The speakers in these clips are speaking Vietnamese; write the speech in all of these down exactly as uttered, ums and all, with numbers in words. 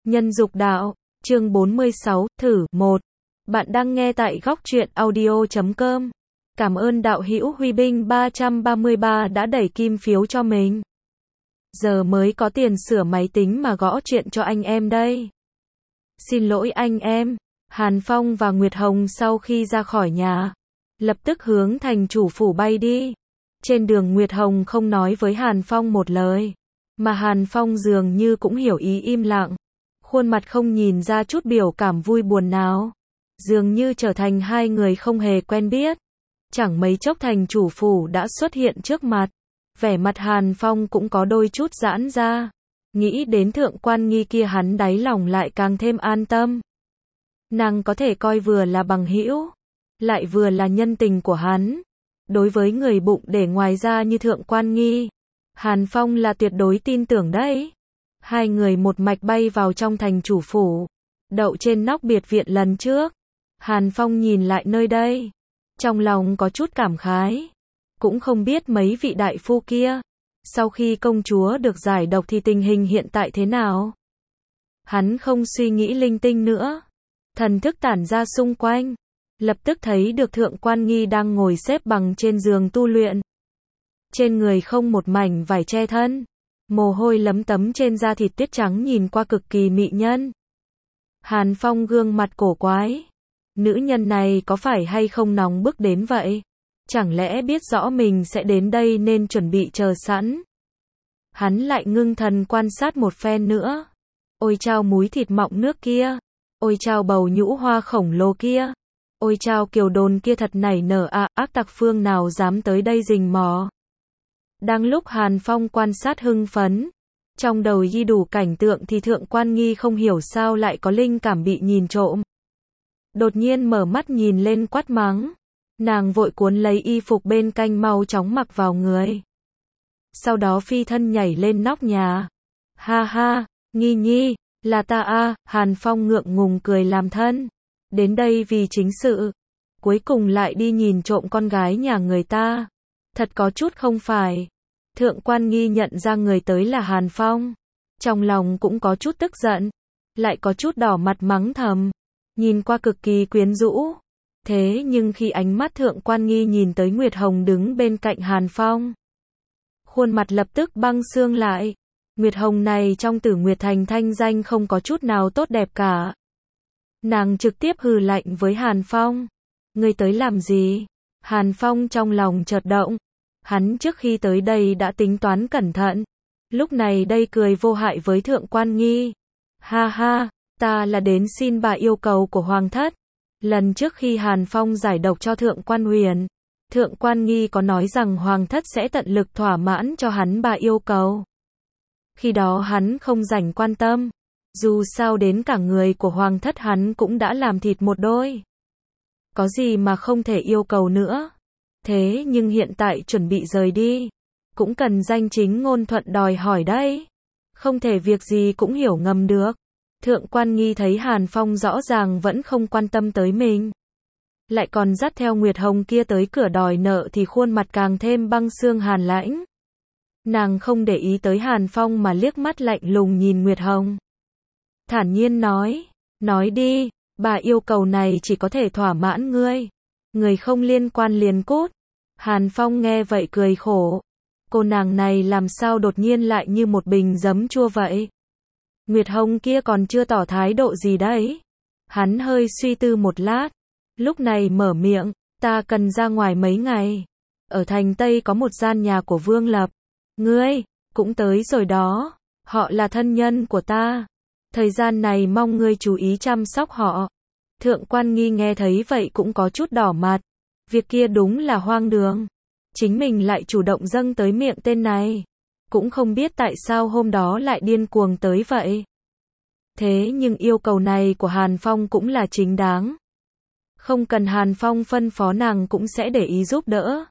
Nhân dục đạo, chương bốn mươi sáu, thử, một. Bạn đang nghe tại góc truyện audio chấm com. Cảm ơn đạo hữu Huy Binh ba trăm ba mươi ba đã đẩy kim phiếu cho mình. Giờ mới có tiền sửa máy tính mà gõ chuyện cho anh em đây. Xin lỗi anh em. Hàn Phong và Nguyệt Hồng sau khi ra khỏi nhà, lập tức hướng thành chủ phủ bay đi. Trên đường Nguyệt Hồng không nói với Hàn Phong một lời, mà Hàn Phong dường như cũng hiểu ý im lặng. Khuôn mặt không nhìn ra chút biểu cảm vui buồn nào. Dường như trở thành hai người không hề quen biết. Chẳng mấy chốc thành chủ phủ đã xuất hiện trước mặt. Vẻ mặt Hàn Phong cũng có đôi chút giãn ra. Nghĩ đến thượng quan nghi kia hắn đáy lòng lại càng thêm an tâm. Nàng có thể coi vừa là bằng hữu, lại vừa là nhân tình của hắn. Đối với người bụng để ngoài ra như thượng quan nghi, Hàn Phong là tuyệt đối tin tưởng đấy. Hai người một mạch bay vào trong thành chủ phủ, đậu trên nóc biệt viện lần trước. Hàn Phong nhìn lại nơi đây, trong lòng có chút cảm khái. Cũng không biết mấy vị đại phu kia, sau khi công chúa được giải độc thì tình hình hiện tại thế nào. Hắn không suy nghĩ linh tinh nữa, thần thức tản ra xung quanh, lập tức thấy được thượng quan nghi đang ngồi xếp bằng trên giường tu luyện. Trên người không một mảnh vải che thân, mồ hôi lấm tấm trên da thịt tuyết trắng nhìn qua cực kỳ mị nhân. Hàn Phong gương mặt cổ quái. Nữ nhân này có phải hay không nóng bức đến vậy? Chẳng lẽ biết rõ mình sẽ đến đây nên chuẩn bị chờ sẵn? Hắn lại ngưng thần quan sát một phen nữa. Ôi chao múi thịt mọng nước kia. Ôi chao bầu nhũ hoa khổng lồ kia. Ôi chao kiều đồn kia thật nảy nở à, ác tặc phương nào dám tới đây rình mò. Đang lúc Hàn Phong quan sát hưng phấn, trong đầu ghi đủ cảnh tượng thì thượng quan nghi không hiểu sao lại có linh cảm bị nhìn trộm. Đột nhiên mở mắt nhìn lên quát mắng. Nàng vội cuốn lấy y phục bên cạnh mau chóng mặc vào người. Sau đó phi thân nhảy lên nóc nhà. Ha ha, nghi nhi, là ta a. Hàn Phong ngượng ngùng cười làm thân. Đến đây vì chính sự. Cuối cùng lại đi nhìn trộm con gái nhà người ta. Thật có chút không phải. Thượng quan nghi nhận ra người tới là Hàn Phong. Trong lòng cũng có chút tức giận. Lại có chút đỏ mặt mắng thầm. Nhìn qua cực kỳ quyến rũ. Thế nhưng khi ánh mắt thượng quan nghi nhìn tới Nguyệt Hồng đứng bên cạnh Hàn Phong, khuôn mặt lập tức băng xương lại. Nguyệt Hồng này trong Tử Nguyệt Thành thanh danh không có chút nào tốt đẹp cả. Nàng trực tiếp hừ lạnh với Hàn Phong. Ngươi tới làm gì? Hàn Phong trong lòng chợt động. Hắn trước khi tới đây đã tính toán cẩn thận. Lúc này đây cười vô hại với thượng quan nghi. Ha ha, ta là đến xin bà yêu cầu của Hoàng thất. Lần trước khi Hàn Phong giải độc cho thượng quan huyền, thượng quan nghi có nói rằng Hoàng thất sẽ tận lực thỏa mãn cho hắn bà yêu cầu. Khi đó hắn không rảnh quan tâm. Dù sao đến cả người của Hoàng thất hắn cũng đã làm thịt một đôi. Có gì mà không thể yêu cầu nữa. Thế nhưng hiện tại chuẩn bị rời đi, cũng cần danh chính ngôn thuận đòi hỏi đấy. Không thể việc gì cũng hiểu ngầm được. Thượng quan nghi thấy Hàn Phong rõ ràng vẫn không quan tâm tới mình, lại còn dắt theo Nguyệt Hồng kia tới cửa đòi nợ thì khuôn mặt càng thêm băng xương hàn lãnh. Nàng không để ý tới Hàn Phong mà liếc mắt lạnh lùng nhìn Nguyệt Hồng. Thản nhiên nói, nói đi, bà yêu cầu này chỉ có thể thỏa mãn ngươi. Người không liên quan liền cút. Hàn Phong nghe vậy cười khổ. Cô nàng này làm sao đột nhiên lại như một bình giấm chua vậy? Nguyệt Hồng kia còn chưa tỏ thái độ gì đấy. Hắn hơi suy tư một lát, lúc này mở miệng, ta cần ra ngoài mấy ngày. Ở thành Tây có một gian nhà của Vương Lập. Ngươi, cũng tới rồi đó. Họ là thân nhân của ta. Thời gian này mong ngươi chú ý chăm sóc họ. Thượng quan nghi nghe thấy vậy cũng có chút đỏ mặt. Việc kia đúng là hoang đường. Chính mình lại chủ động dâng tới miệng tên này. Cũng không biết tại sao hôm đó lại điên cuồng tới vậy. Thế nhưng yêu cầu này của Hàn Phong cũng là chính đáng. Không cần Hàn Phong phân phó nàng cũng sẽ để ý giúp đỡ.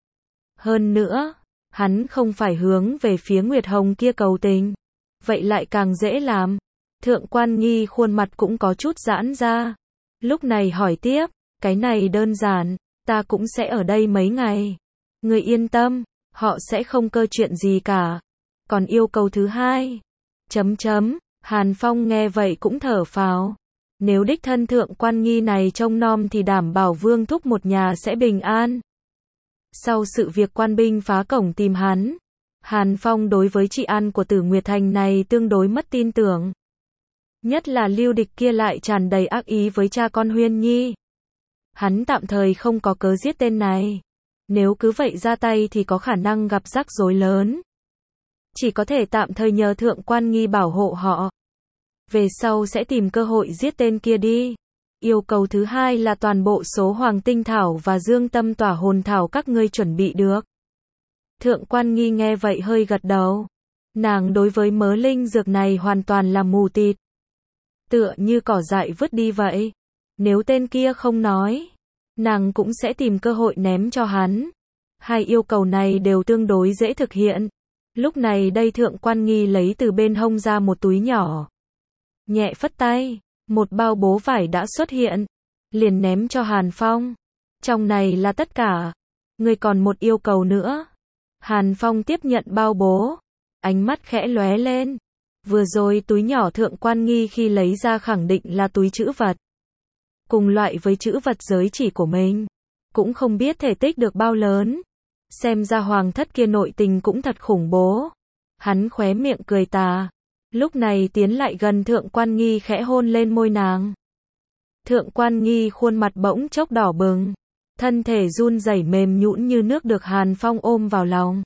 Hơn nữa, hắn không phải hướng về phía Nguyệt Hồng kia cầu tình. Vậy lại càng dễ làm. Thượng quan nghi khuôn mặt cũng có chút giãn ra. Lúc này hỏi tiếp, cái này đơn giản, ta cũng sẽ ở đây mấy ngày. Ngươi yên tâm, họ sẽ không cơ chuyện gì cả. Còn yêu cầu thứ hai, chấm chấm, Hàn Phong nghe vậy cũng thở phào. Nếu đích thân Thượng Quan Nghi này trông nom thì đảm bảo Vương thúc một nhà sẽ bình an. Sau sự việc quan binh phá cổng tìm hắn, Hàn Phong đối với trị an của Tử Nguyệt Thành này tương đối mất tin tưởng. Nhất là Lưu Địch kia lại tràn đầy ác ý với cha con Huyên Nhi. Hắn tạm thời không có cớ giết tên này. Nếu cứ vậy ra tay thì có khả năng gặp rắc rối lớn. Chỉ có thể tạm thời nhờ Thượng Quan Nghi bảo hộ họ. Về sau sẽ tìm cơ hội giết tên kia đi. Yêu cầu thứ hai là toàn bộ số Hoàng Tinh Thảo và Dương Tâm Tỏa Hồn Thảo các ngươi chuẩn bị được. Thượng Quan Nghi nghe vậy hơi gật đầu. Nàng đối với mớ linh dược này hoàn toàn là mù tịt. Tựa như cỏ dại vứt đi vậy. Nếu tên kia không nói, nàng cũng sẽ tìm cơ hội ném cho hắn. Hai yêu cầu này đều tương đối dễ thực hiện. Lúc này đây Thượng Quan Nghi lấy từ bên hông ra một túi nhỏ. Nhẹ phất tay, một bao bố vải đã xuất hiện. Liền ném cho Hàn Phong. Trong này là tất cả. Ngươi còn một yêu cầu nữa. Hàn Phong tiếp nhận bao bố. Ánh mắt khẽ lóe lên. Vừa rồi túi nhỏ Thượng Quan Nghi khi lấy ra khẳng định là túi trữ vật. Cùng loại với trữ vật giới chỉ của mình. Cũng không biết thể tích được bao lớn. Xem ra hoàng thất kia nội tình cũng thật khủng bố. Hắn khóe miệng cười tà. Lúc này tiến lại gần Thượng Quan Nghi khẽ hôn lên môi nàng. Thượng Quan Nghi khuôn mặt bỗng chốc đỏ bừng. Thân thể run rẩy mềm nhũn như nước được Hàn Phong ôm vào lòng.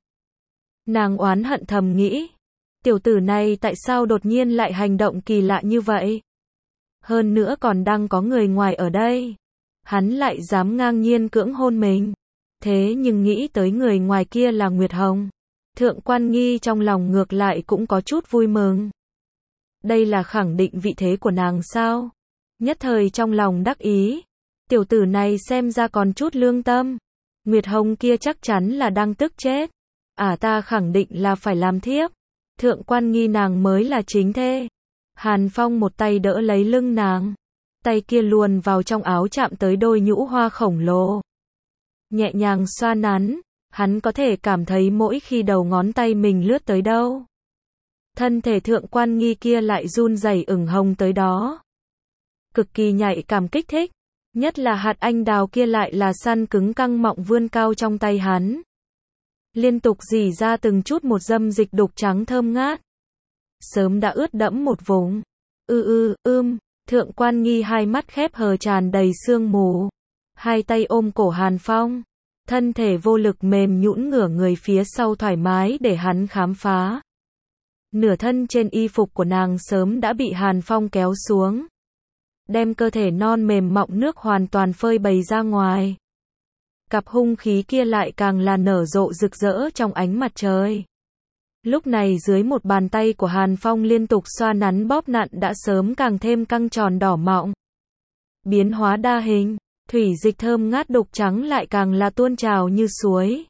Nàng oán hận thầm nghĩ. Tiểu tử này tại sao đột nhiên lại hành động kỳ lạ như vậy? Hơn nữa còn đang có người ngoài ở đây. Hắn lại dám ngang nhiên cưỡng hôn mình. Thế nhưng nghĩ tới người ngoài kia là Nguyệt Hồng. Thượng Quan Nghi trong lòng ngược lại cũng có chút vui mừng. Đây là khẳng định vị thế của nàng sao? Nhất thời trong lòng đắc ý. Tiểu tử này xem ra còn chút lương tâm. Nguyệt Hồng kia chắc chắn là đang tức chết. À ta khẳng định là phải làm thiếp. Thượng Quan Nghi nàng mới là chính thê. Hàn Phong một tay đỡ lấy lưng nàng. Tay kia luồn vào trong áo chạm tới đôi nhũ hoa khổng lồ. Nhẹ nhàng xoa nắn. Hắn có thể cảm thấy mỗi khi đầu ngón tay mình lướt tới đâu. Thân thể Thượng Quan Nghi kia lại run rẩy ửng hồng tới đó. Cực kỳ nhạy cảm kích thích. Nhất là hạt anh đào kia lại là săn cứng căng mọng vươn cao trong tay hắn. Liên tục rỉ ra từng chút một dâm dịch đục trắng thơm ngát. Sớm đã ướt đẫm một vùng. Ư ư, ưm, Thượng Quan Nghi hai mắt khép hờ tràn đầy sương mù. Hai tay ôm cổ Hàn Phong. Thân thể vô lực mềm nhũn ngửa người phía sau thoải mái để hắn khám phá. Nửa thân trên y phục của nàng sớm đã bị Hàn Phong kéo xuống. Đem cơ thể non mềm mọng nước hoàn toàn phơi bày ra ngoài. Cặp hung khí kia lại càng là nở rộ rực rỡ trong ánh mặt trời. Lúc này dưới một bàn tay của Hàn Phong liên tục xoa nắn bóp nặn đã sớm càng thêm căng tròn đỏ mọng. Biến hóa đa hình, thủy dịch thơm ngát đục trắng lại càng là tuôn trào như suối.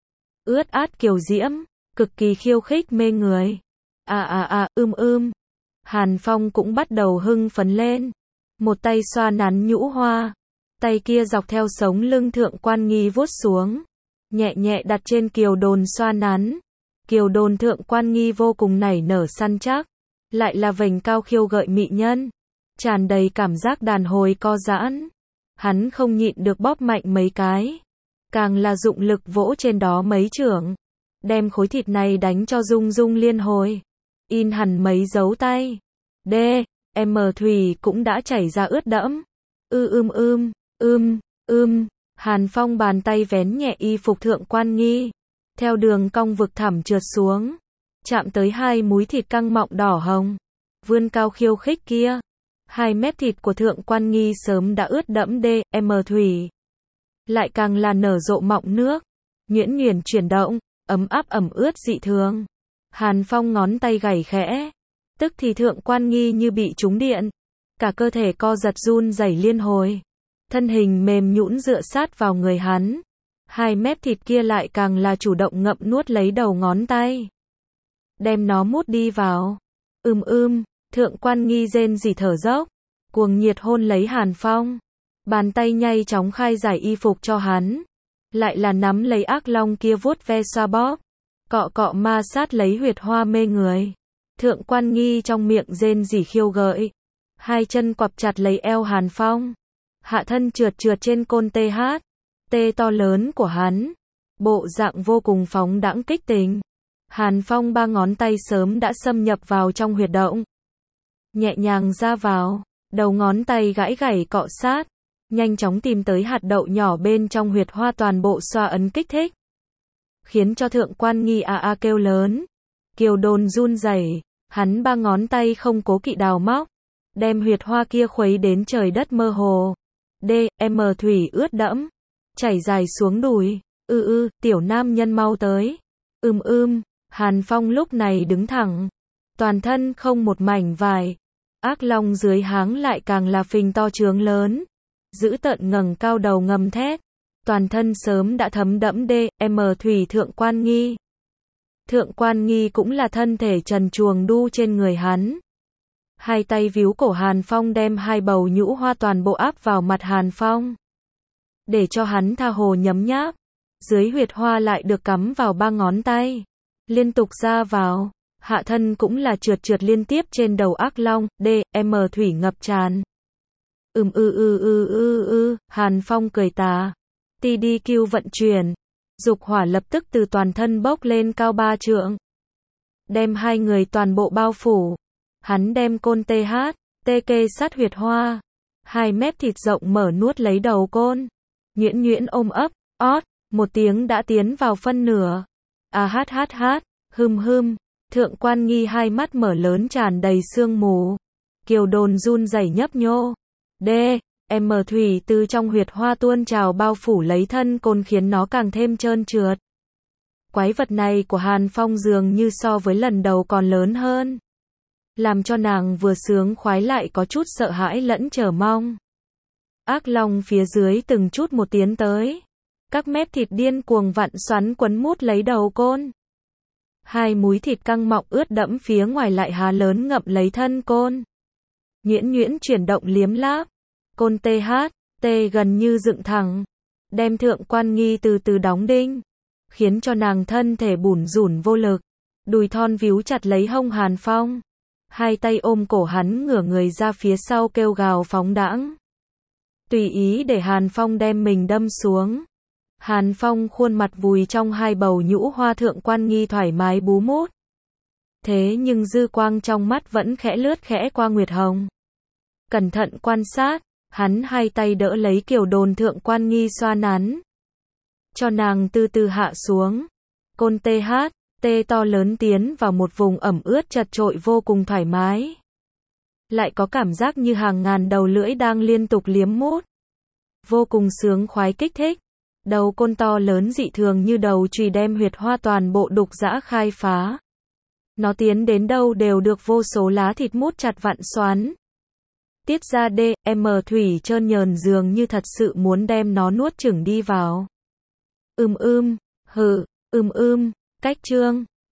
Ướt át kiều diễm, cực kỳ khiêu khích mê người. À à à, ưm ưm. Hàn Phong cũng bắt đầu hưng phấn lên. Một tay xoa nắn nhũ hoa. Tay kia dọc theo sống lưng Thượng Quan Nghi vuốt xuống. Nhẹ nhẹ đặt trên kiều đồn xoa nắn. Kiều đồn Thượng Quan Nghi vô cùng nảy nở săn chắc. Lại là vành cao khiêu gợi mị nhân. Tràn đầy cảm giác đàn hồi co giãn. Hắn không nhịn được bóp mạnh mấy cái. Càng là dụng lực vỗ trên đó mấy chưởng. Đem khối thịt này đánh cho rung rung liên hồi. In hẳn mấy dấu tay. D, M thủy cũng đã chảy ra ướt đẫm. Ư ưm ưm, ưm, ưm. Hàn Phong bàn tay vén nhẹ y phục Thượng Quan Nghi. Theo đường cong vực thẳm trượt xuống. Chạm tới hai múi thịt căng mọng đỏ hồng. Vươn cao khiêu khích kia. Hai mép thịt của Thượng Quan Nghi sớm đã ướt đẫm D, M thủy. Lại càng là nở rộ mọng nước. Nhuyễn nhuyễn chuyển động, ấm áp ẩm ướt dị thường. Hàn Phong ngón tay gảy khẽ. Tức thì Thượng Quan Nghi như bị trúng điện. Cả cơ thể co giật run rẩy liên hồi. Thân hình mềm nhũn dựa sát vào người hắn. Hai mép thịt kia lại càng là chủ động ngậm nuốt lấy đầu ngón tay. Đem nó mút đi vào. Ưm ưm, Thượng Quan Nghi rên rỉ thở dốc. Cuồng nhiệt hôn lấy Hàn Phong. Bàn tay nhanh chóng khai giải y phục cho hắn. Lại là nắm lấy ác long kia vuốt ve xoa bóp. Cọ cọ ma sát lấy huyệt hoa mê người. Thượng Quan Nghi trong miệng rên rỉ khiêu gợi. Hai chân quặp chặt lấy eo Hàn Phong. Hạ thân trượt trượt trên côn tê hát. Tê to lớn của hắn. Bộ dạng vô cùng phóng đãng kích tình. Hàn Phong ba ngón tay sớm đã xâm nhập vào trong huyệt động. Nhẹ nhàng ra vào. Đầu ngón tay gãi gảy cọ sát. Nhanh chóng tìm tới hạt đậu nhỏ bên trong huyệt hoa, toàn bộ xoa ấn kích thích. Khiến cho Thượng Quan Nghi a a kêu lớn. Kiều Đồn run rẩy, hắn ba ngón tay không cố kỵ đào móc. Đem huyệt hoa kia khuấy đến trời đất mơ hồ. D, M thủy ướt đẫm. Chảy dài xuống đùi. Ư ư, tiểu nam nhân mau tới. Ưm ưm, Hàn Phong lúc này đứng thẳng. Toàn thân không một mảnh vải. Ác long dưới háng lại càng là phình to trướng lớn. Giữ tợn ngẩng cao đầu ngầm thét. Toàn thân sớm đã thấm đẫm D, M thủy Thượng Quan Nghi. Thượng Quan Nghi cũng là thân thể trần truồng đu trên người hắn. Hai tay víu cổ Hàn Phong, đem hai bầu nhũ hoa toàn bộ áp vào mặt Hàn Phong. Để cho hắn tha hồ nhấm nháp. Dưới huyệt hoa lại được cắm vào ba ngón tay. Liên tục ra vào. Hạ thân cũng là trượt trượt liên tiếp trên đầu ác long. D, M thủy ngập tràn. Ừm ư ư ư ư ư, Hàn Phong cười tà. Tê đê quy vận chuyển. Dục hỏa lập tức từ toàn thân bốc lên cao ba trượng. Đem hai người toàn bộ bao phủ. Hắn đem côn tê hát, tê kê sát huyệt hoa. Hai mép thịt rộng mở nuốt lấy đầu côn. Nhuyễn nhuyễn ôm ấp, ót, một tiếng đã tiến vào phân nửa. À hát hát hát, hừm hừm. Thượng Quan Nghi hai mắt mở lớn tràn đầy sương mù. Kiều Đồn run rẩy nhấp nhô. D, M thủy từ trong huyệt hoa tuôn trào bao phủ lấy thân côn, khiến nó càng thêm trơn trượt. Quái vật này của Hàn Phong dường như so với lần đầu còn lớn hơn. Làm cho nàng vừa sướng khoái lại có chút sợ hãi lẫn chờ mong. Ác long phía dưới từng chút một tiến tới. Các mép thịt điên cuồng vặn xoắn quấn mút lấy đầu côn. Hai múi thịt căng mọng ướt đẫm phía ngoài lại há lớn ngậm lấy thân côn. Nhuyễn nhuyễn chuyển động liếm láp. Côn tê hát, tê gần như dựng thẳng. Đem Thượng Quan Nghi từ từ đóng đinh. Khiến cho nàng thân thể bủn rủn vô lực. Đùi thon víu chặt lấy hông Hàn Phong. Hai tay ôm cổ hắn ngửa người ra phía sau kêu gào phóng đãng. Tùy ý để Hàn Phong đem mình đâm xuống. Hàn Phong khuôn mặt vùi trong hai bầu nhũ hoa, Thượng Quan Nghi thoải mái bú mút. Thế nhưng dư quang trong mắt vẫn khẽ lướt khẽ qua Nguyệt Hồng. Cẩn thận quan sát, hắn hai tay đỡ lấy Kiều Đồn, Thượng Quan Nghi xoa nắn. Cho nàng từ từ hạ xuống. Côn tê hát, tê to lớn tiến vào một vùng ẩm ướt chật trội vô cùng thoải mái. Lại có cảm giác như hàng ngàn đầu lưỡi đang liên tục liếm mút. Vô cùng sướng khoái kích thích. Đầu côn to lớn dị thường như đầu chùy đem huyệt hoa toàn bộ đục dã khai phá. Nó tiến đến đâu đều được vô số lá thịt mút chặt vặn xoắn. Tiết ra D, M thủy trơn nhờn dường như thật sự muốn đem nó nuốt chửng đi vào. Ưm ưm, hừ, ưm ưm, cách chương.